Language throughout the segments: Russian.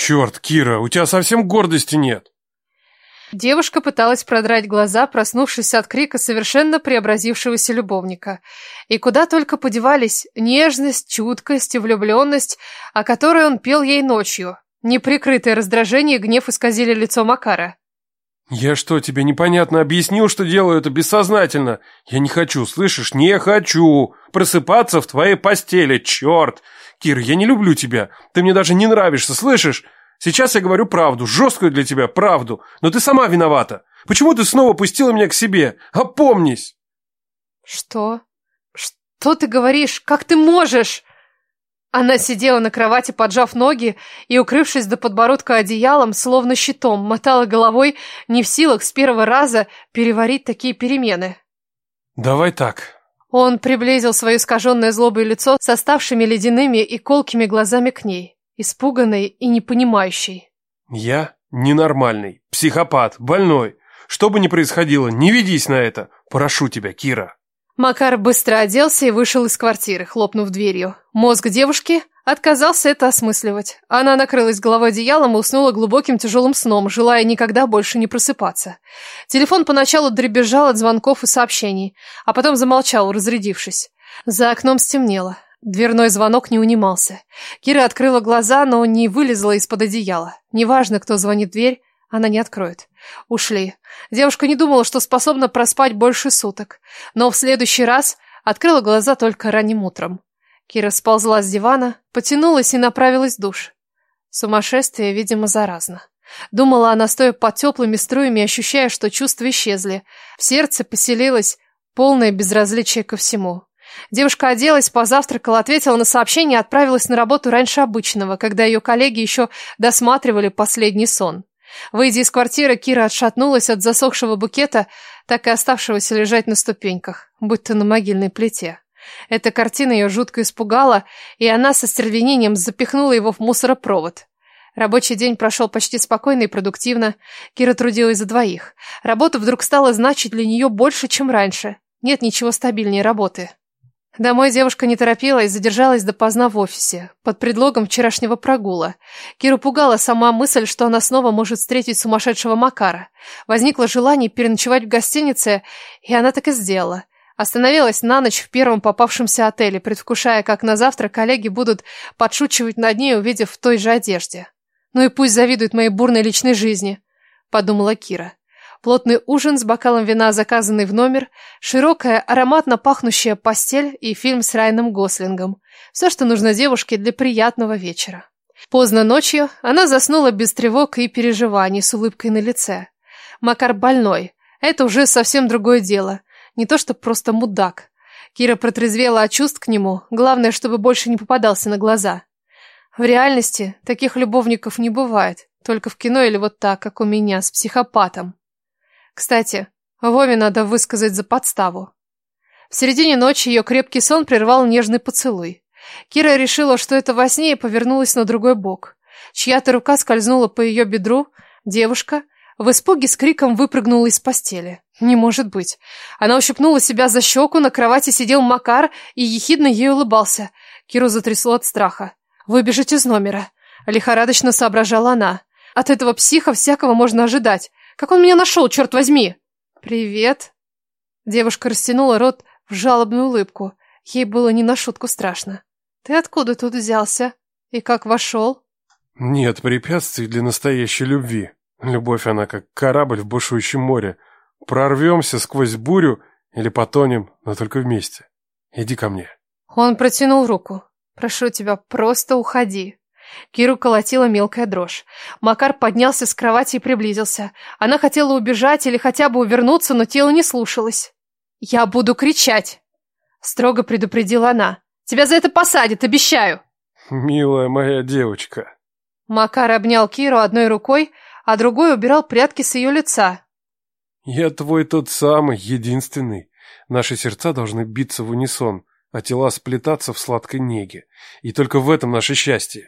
Черт, Кира, у тебя совсем гордости нет. Девушка пыталась продрать глаза, проснувшись от крика совершенно преобразившегося любовника. И куда только подевались нежность, чуткость и влюбленность, о которой он пел ей ночью. Неприкрытое раздражение и гнев исказили лицо Макара. Я что, тебе непонятно объяснил, что делаю это бессознательно? Я не хочу, слышишь, не хочу просыпаться в твоей постели, черт! Кира, я не люблю тебя, ты мне даже не нравишься, слышишь? Сейчас я говорю правду, жесткую для тебя правду, но ты сама виновата. Почему ты снова пустила меня к себе? Опомнись!» «Что? Что ты говоришь? Как ты можешь?» Она сидела на кровати, поджав ноги и, укрывшись до подбородка одеялом, словно щитом, мотала головой, не в силах с первого раза переварить такие перемены. «Давай так». Он приблизил свое искаженное злобой лицо с оставшими ледяными и колкими глазами к ней, испуганной и непонимающей. «Я ненормальный, психопат, больной. Что бы ни происходило, не ведись на это. Прошу тебя, Кира». Макар быстро оделся и вышел из квартиры, хлопнув дверью. Мозг девушки отказался это осмысливать. Она накрылась головой одеялом и уснула глубоким тяжелым сном, желая никогда больше не просыпаться. Телефон поначалу дребезжал от звонков и сообщений, а потом замолчал, разрядившись. За окном стемнело. Дверной звонок не унимался. Кира открыла глаза, но не вылезла из-под одеяла. Неважно, кто звонит в дверь, она не откроет. Ушли. Девушка не думала, что способна проспать больше суток. Но в следующий раз открыла глаза только ранним утром. Кира сползла с дивана, потянулась и направилась в душ. Сумасшествие, видимо, заразно. Думала она, стоя под теплыми струями, ощущая, что чувства исчезли. В сердце поселилось полное безразличие ко всему. Девушка оделась, позавтракала, ответила на сообщение и отправилась на работу раньше обычного, когда ее коллеги еще досматривали последний сон. Выйдя из квартиры, Кира отшатнулась от засохшего букета, так и оставшегося лежать на ступеньках, будто на могильной плите. Эта картина ее жутко испугала, и она со стервенением запихнула его в мусоропровод. Рабочий день прошел почти спокойно и продуктивно. Кира трудилась за двоих. Работа вдруг стала значить для нее больше, чем раньше. Нет ничего стабильнее работы. Домой девушка не торопилась, задержалась допоздна в офисе, под предлогом вчерашнего прогула. Киру пугала сама мысль, что она снова может встретить сумасшедшего Макара. Возникло желание переночевать в гостинице, и она так и сделала. Остановилась на ночь в первом попавшемся отеле, предвкушая, как на завтра коллеги будут подшучивать над ней, увидев в той же одежде. «Ну и пусть завидуют моей бурной личной жизни», — подумала Кира. Плотный ужин с бокалом вина, заказанный в номер, широкая, ароматно пахнущая постель и фильм с Райаном Гослингом. Все, что нужно девушке для приятного вечера. Поздно ночью она заснула без тревог и переживаний, с улыбкой на лице. Макар больной. Это уже совсем другое дело. Не то, что просто мудак. Кира протрезвела от чувств к нему. Главное, чтобы больше не попадался на глаза. В реальности таких любовников не бывает. Только в кино или вот так, как у меня, с психопатом. Кстати, Вове надо высказать за подставу. В середине ночи ее крепкий сон прервал нежный поцелуй. Кира решила, что это во сне, и повернулась на другой бок. Чья-то рука скользнула по ее бедру. Девушка в испуге с криком выпрыгнула из постели. Не может быть. Она ущипнула себя за щеку, на кровати сидел Макар и ехидно ей улыбался. Киру затрясло от страха. «Выбежать из номера», — лихорадочно соображала она. «От этого психа всякого можно ожидать. Как он меня нашел, черт возьми!» «Привет!» Девушка растянула рот в жалобную улыбку. Ей было не на шутку страшно. «Ты откуда тут взялся? И как вошел?» «Нет препятствий для настоящей любви. Любовь, она как корабль в бушующем море. Прорвемся сквозь бурю или потонем, но только вместе. Иди ко мне». Он протянул руку. «Прошу тебя, просто уходи». Киру колотила мелкая дрожь. Макар поднялся с кровати и приблизился. Она хотела убежать или хотя бы увернуться, но тело не слушалось. «Я буду кричать!» — строго предупредила она. «Тебя за это посадят, обещаю!» «Милая моя девочка!» Макар обнял Киру одной рукой, а другой убирал прядки с ее лица. «Я твой тот самый, единственный. Наши сердца должны биться в унисон, а тела сплетаться в сладкой неге. И только в этом наше счастье».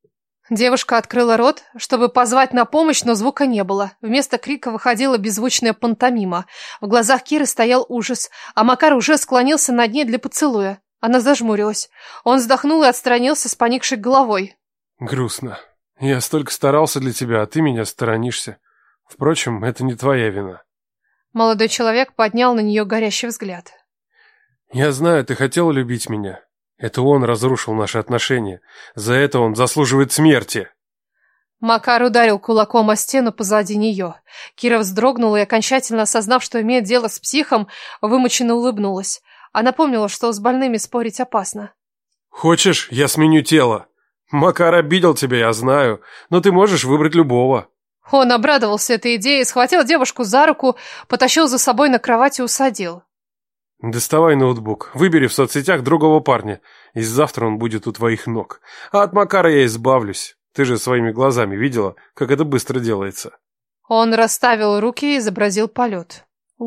Девушка открыла рот, чтобы позвать на помощь, но звука не было. Вместо крика выходила беззвучная пантомима. В глазах Киры стоял ужас, а Макар уже склонился над ней для поцелуя. Она зажмурилась. Он вздохнул и отстранился с поникшей головой. «Грустно. Я столько старался для тебя, а ты меня сторонишься. Впрочем, это не твоя вина. Молодой человек поднял на нее горящий взгляд. Я знаю, ты хотела любить меня. Это он разрушил наши отношения. За это он заслуживает смерти. Макар ударил кулаком о стену позади нее. Кира вздрогнула и, окончательно осознав, что имеет дело с психом, вымученно улыбнулась. Она помнила, что с больными спорить опасно. Хочешь, я сменю тело? Макар обидел тебя, я знаю, но ты можешь выбрать любого. Он обрадовался этой идее, схватил девушку за руку, потащил за собой на кровать и усадил. Доставай ноутбук, выбери в соцсетях другого парня, и завтра он будет у твоих ног. А от Макара я избавлюсь. Ты же своими глазами видела, как это быстро делается. Он расставил руки и изобразил полет.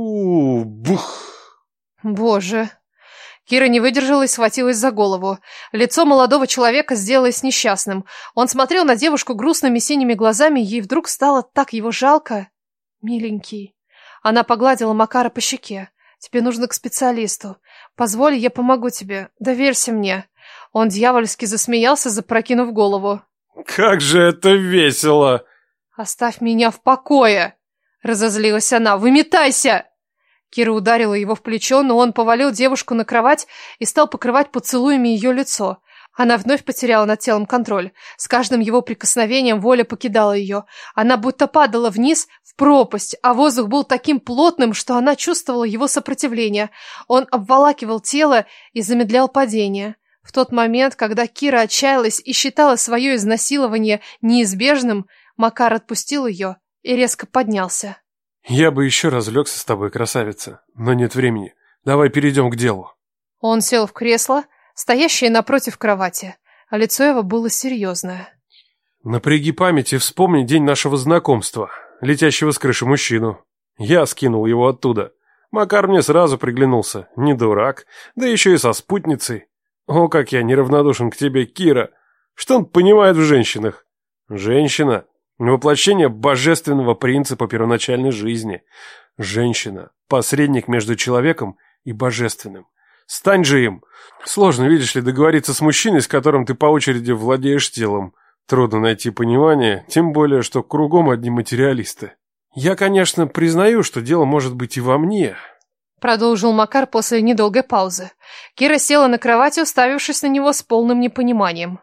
Бух! Боже! Кира не выдержала и схватилась за голову. Лицо молодого человека сделалось несчастным. Он смотрел на девушку грустными синими глазами, и ей вдруг стало так его жалко. Миленький. Она погладила Макара по щеке. Тебе нужно к специалисту. Позволь, я помогу тебе. Доверься мне. Он дьявольски засмеялся, запрокинув голову. Как же это весело! Оставь меня в покое! Разозлилась она. Выметайся! Кира ударила его в плечо, но он повалил девушку на кровать и стал покрывать поцелуями ее лицо. Она вновь потеряла над телом контроль. С каждым его прикосновением воля покидала ее. Она будто падала вниз в пропасть, а воздух был таким плотным, что она чувствовала его сопротивление. Он обволакивал тело и замедлял падение. В тот момент, когда Кира отчаялась и считала свое изнасилование неизбежным, Макар отпустил ее и резко поднялся. Я бы еще разлегся с тобой, красавица, но нет времени. Давай перейдем к делу. Он сел в кресло, стоящее напротив кровати, а лицо его было серьезное. Напряги память и вспомни день нашего знакомства, летящего с крыши мужчину. Я скинул его оттуда. Макар мне сразу приглянулся, не дурак, да еще и со спутницей. О, как я неравнодушен к тебе, Кира. Что он понимает в женщинах? Женщина — воплощение божественного принципа первоначальной жизни. Женщина — посредник между человеком и божественным. Стань же им. Сложно, видишь ли, договориться с мужчиной, с которым ты по очереди владеешь телом. Трудно найти понимание, тем более, что кругом одни материалисты. Я, конечно, признаю, что дело может быть и во мне. Продолжил Макар после недолгой паузы. Кира села на кровати, уставившись на него с полным непониманием.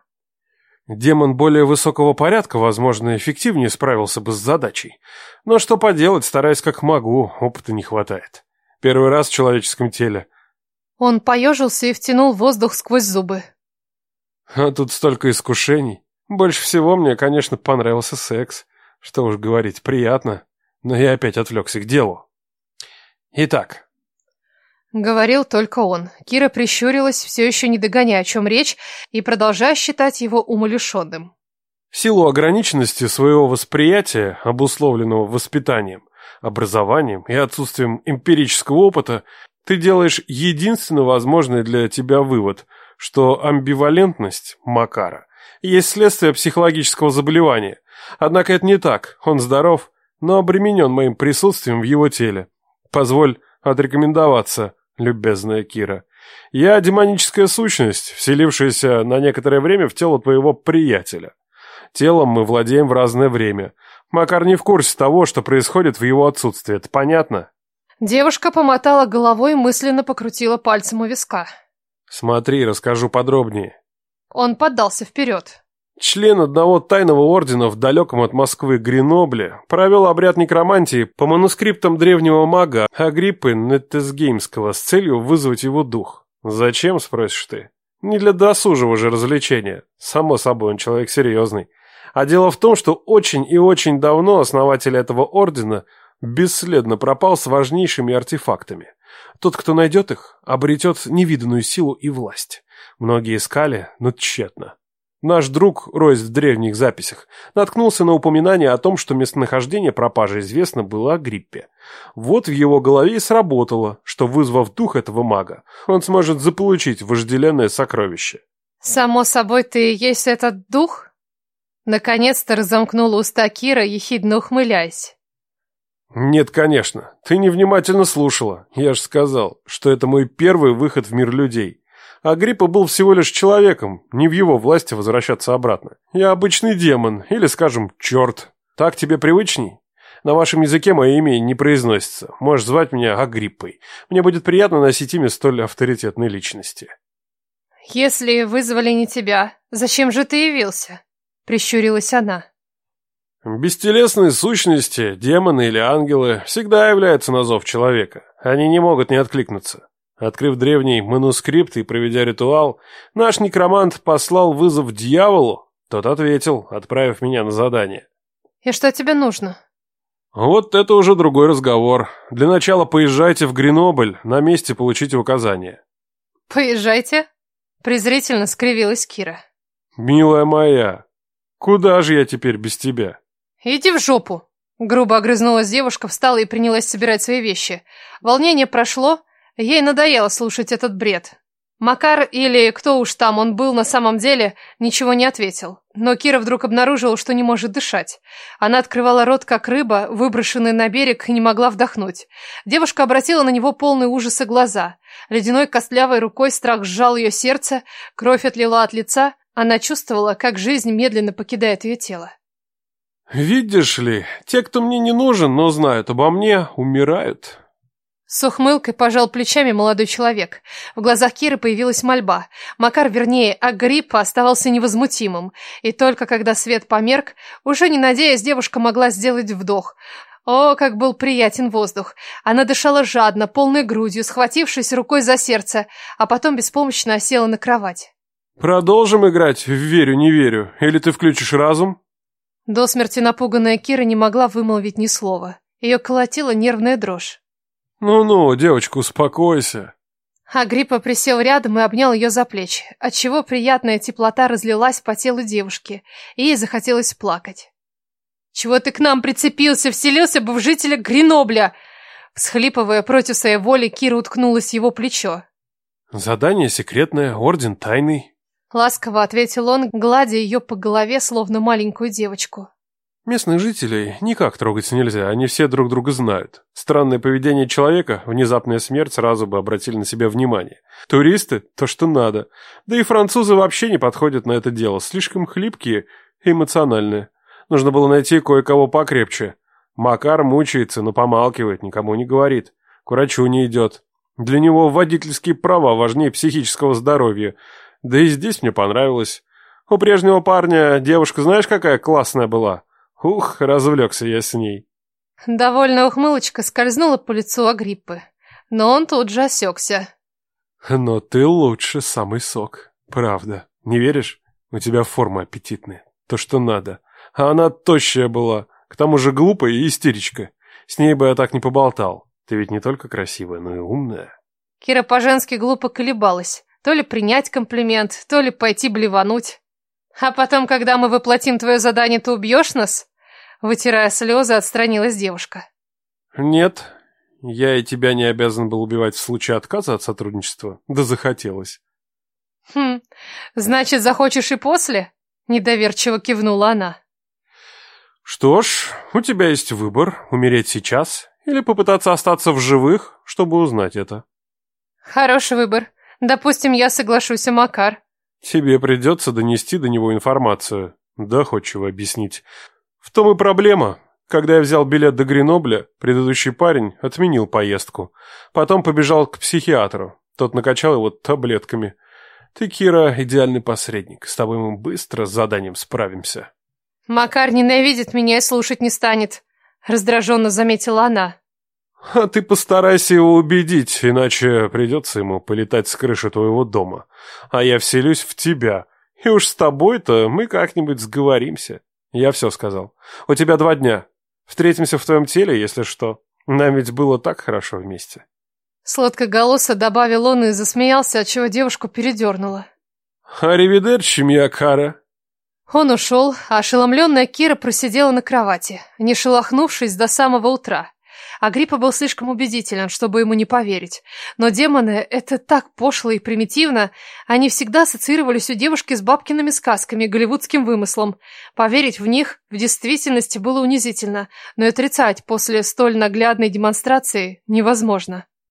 Демон более высокого порядка, возможно, эффективнее справился бы с задачей. Но что поделать, стараюсь как могу, опыта не хватает. Первый раз в человеческом теле. Он поежился и втянул воздух сквозь зубы. А тут столько искушений. Больше всего мне, конечно, понравился секс. Что уж говорить, приятно. Но я опять отвлекся к делу. Итак. Говорил только он. Кира прищурилась, все еще не догоняя, о чем речь, и продолжая считать его умалишенным. В силу ограниченности своего восприятия, обусловленного воспитанием, образованием и отсутствием эмпирического опыта, ты делаешь единственно возможный для тебя вывод, что амбивалентность Макара есть следствие психологического заболевания. Однако это не так, он здоров, но обременен моим присутствием в его теле. Позволь отрекомендоваться, любезная Кира. Я демоническая сущность, вселившаяся на некоторое время в тело твоего приятеля. Телом мы владеем в разное время. Макар не в курсе того, что происходит в его отсутствии, это понятно? Девушка помотала головой и мысленно покрутила пальцем у виска. Смотри, расскажу подробнее. Он поддался вперед. Член одного тайного ордена в далеком от Москвы Гренобле провел обряд некромантии по манускриптам древнего мага Агриппы Неттесгеймского с целью вызвать его дух. Зачем, спросишь ты? Не для досужего же развлечения. Само собой, он человек серьезный. А дело в том, что очень и очень давно основатель этого ордена бесследно пропал с важнейшими артефактами. Тот, кто найдет их, обретет невиданную силу и власть. Многие искали, но тщетно. Наш друг, роясь в древних записях, наткнулся на упоминание о том, что местонахождение пропажи известно было Агриппе. Вот в его голове и сработало, что, вызвав дух этого мага, он сможет заполучить вожделенное сокровище. «Само собой, ты и есть этот дух?» Наконец-то разомкнула уста Кира, ехидно ухмыляясь. «Нет, конечно. Ты невнимательно слушала. Я же сказал, что это мой первый выход в мир людей. Агриппа был всего лишь человеком, не в его власти возвращаться обратно. Я обычный демон, или, скажем, черт. Так тебе привычней? На вашем языке мое имя не произносится. Можешь звать меня Агриппой. Мне будет приятно носить имя столь авторитетной личности. Если вызвали не тебя, зачем же ты явился? Прищурилась она. Бестелесные сущности, демоны или ангелы, всегда являются на зов человека. Они не могут не откликнуться. Открыв древний манускрипт и проведя ритуал, наш некромант послал вызов дьяволу. Тот ответил, отправив меня на задание. И что тебе нужно? Вот это уже другой разговор. Для начала поезжайте в Гренобль, на месте получите указания. Поезжайте? Презрительно скривилась Кира. Милая моя, куда же я теперь без тебя? Иди в жопу. Грубо огрызнулась девушка, встала и принялась собирать свои вещи. Волнение прошло, ей надоело слушать этот бред. Макар, или кто уж там он был на самом деле, ничего не ответил. Но Кира вдруг обнаружила, что не может дышать. Она открывала рот, как рыба, выброшенная на берег, и не могла вдохнуть. Девушка обратила на него полные ужаса глаза. Ледяной костлявой рукой страх сжал ее сердце, кровь отлила от лица. Она чувствовала, как жизнь медленно покидает ее тело. Видишь ли, те, кто мне не нужен, но знают обо мне, умирают. С ухмылкой пожал плечами молодой человек. В глазах Киры появилась мольба. Макар, вернее, Агриппа оставался невозмутимым. И только когда свет померк, уже не надеясь, девушка могла сделать вдох. О, как был приятен воздух. Она дышала жадно, полной грудью, схватившись рукой за сердце, а потом беспомощно осела на кровать. Продолжим играть в «верю-не верю», или ты включишь разум? До смерти напуганная Кира не могла вымолвить ни слова. Ее колотила нервная дрожь. Ну-ну, девочка, успокойся. Агриппа присел рядом и обнял ее за плечи, отчего приятная теплота разлилась по телу девушки, и ей захотелось плакать. «Чего ты к нам прицепился? Вселился бы в жителя Гренобля!» Всхлипывая против своей воли, Кира уткнулась в его плечо. Задание секретное, орден тайный. Ласково ответил он, гладя ее по голове, словно маленькую девочку. Местных жителей никак трогать нельзя, они все друг друга знают. Странное поведение человека, внезапная смерть сразу бы обратили на себя внимание. Туристы – то, что надо. Да и французы вообще не подходят на это дело, слишком хлипкие и эмоциональные. Нужно было найти кое-кого покрепче. Макар мучается, но помалкивает, никому не говорит. К врачу не идет. Для него водительские права важнее психического здоровья. Да и здесь мне понравилось. У прежнего парня девушка знаешь какая классная была? Ух, развлекся я с ней. Довольная ухмылочка скользнула по лицу Агриппы. Но он тут же осекся. Но ты лучше самый сок. Правда. Не веришь? У тебя форма аппетитная. То, что надо. А она тощая была. К тому же глупая и истеричка. С ней бы я так не поболтал. Ты ведь не только красивая, но и умная. Кира по-женски глупо колебалась. То ли принять комплимент, то ли пойти блевануть. А потом, когда мы воплотим твое задание, ты убьешь нас? Вытирая слезы, отстранилась девушка. Нет, я и тебя не обязан был убивать в случае отказа от сотрудничества. Да захотелось. Значит, захочешь и после? Недоверчиво кивнула она. Что ж, у тебя есть выбор, умереть сейчас или попытаться остаться в живых, чтобы узнать это. Хороший выбор. Допустим, я соглашусь, а Макар? Тебе придется донести до него информацию. Доходчиво объяснить. В том и проблема. Когда я взял билет до Гренобля, предыдущий парень отменил поездку. Потом побежал к психиатру. Тот накачал его таблетками. Ты, Кира, идеальный посредник. С тобой мы быстро с заданием справимся. Макар ненавидит меня и слушать не станет. Раздраженно заметила она. А ты постарайся его убедить, иначе придется ему полетать с крыши твоего дома. А я вселюсь в тебя. И уж с тобой-то мы как-нибудь сговоримся. Я все сказал. У тебя 2 дня. Встретимся в твоем теле, если что. Нам ведь было так хорошо вместе. Сладкоголосо добавил он и засмеялся, отчего девушку передернуло. Аривидерчи, мия кара. Он ушел, а ошеломленная Кира просидела на кровати, не шелохнувшись до самого утра. Агриппа был слишком убедителен, чтобы ему не поверить. Но демоны — это так пошло и примитивно. Они всегда ассоциировались у девушки с бабкиными сказками, голливудским вымыслом. Поверить в них в действительности было унизительно, но и отрицать после столь наглядной демонстрации невозможно.